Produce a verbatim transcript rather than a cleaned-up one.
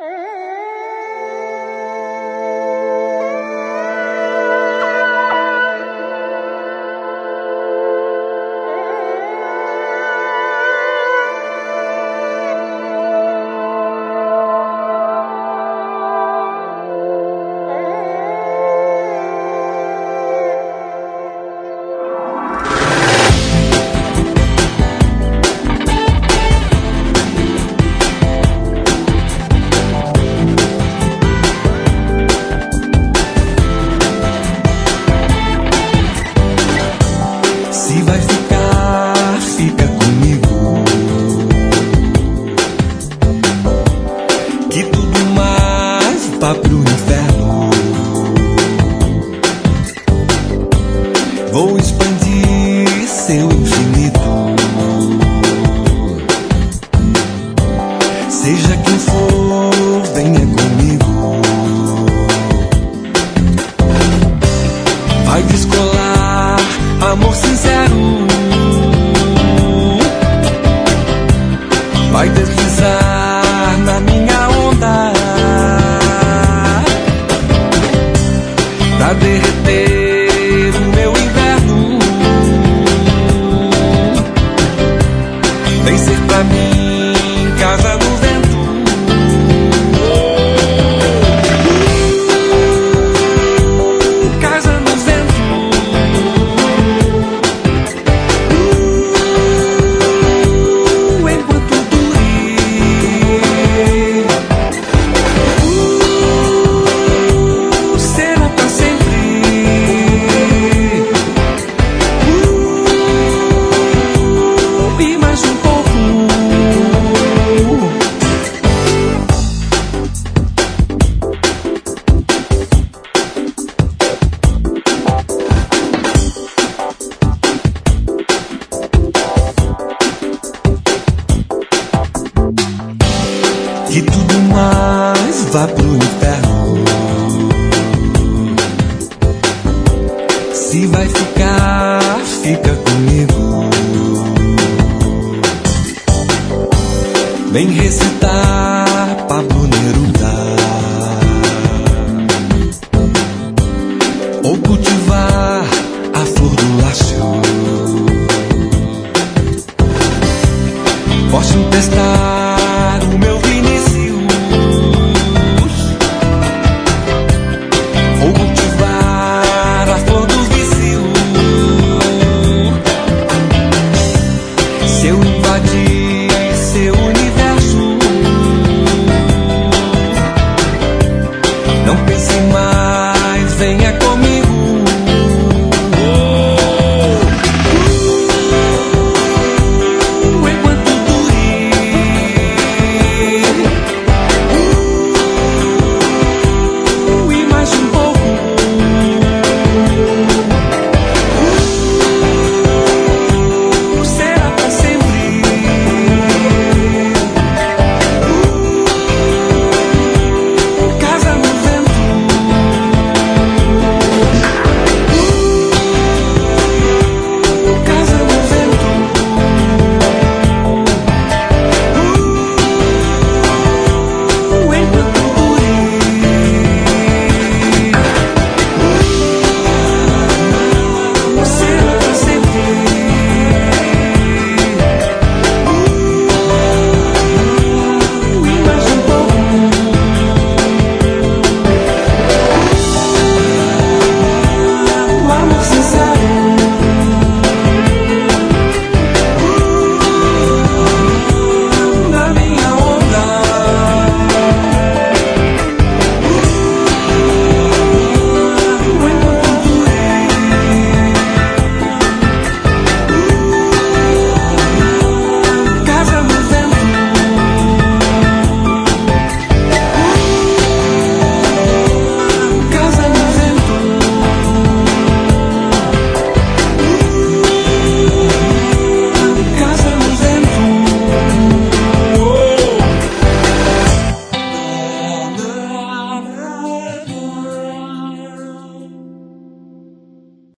Se vai ficar, fica comigo, que tudo mais vá pro inferno. Vou expandir seu infinito, seja quem for, venha comigo. Vai descolar, amor sincero, vai deslizar na minha onda, pra derreter o meu inverno. Vem ser pra mim casa no vento. Casa no vento. Que tudo mais vá pro inferno. Se vai ficar, fica comigo. Vem recitar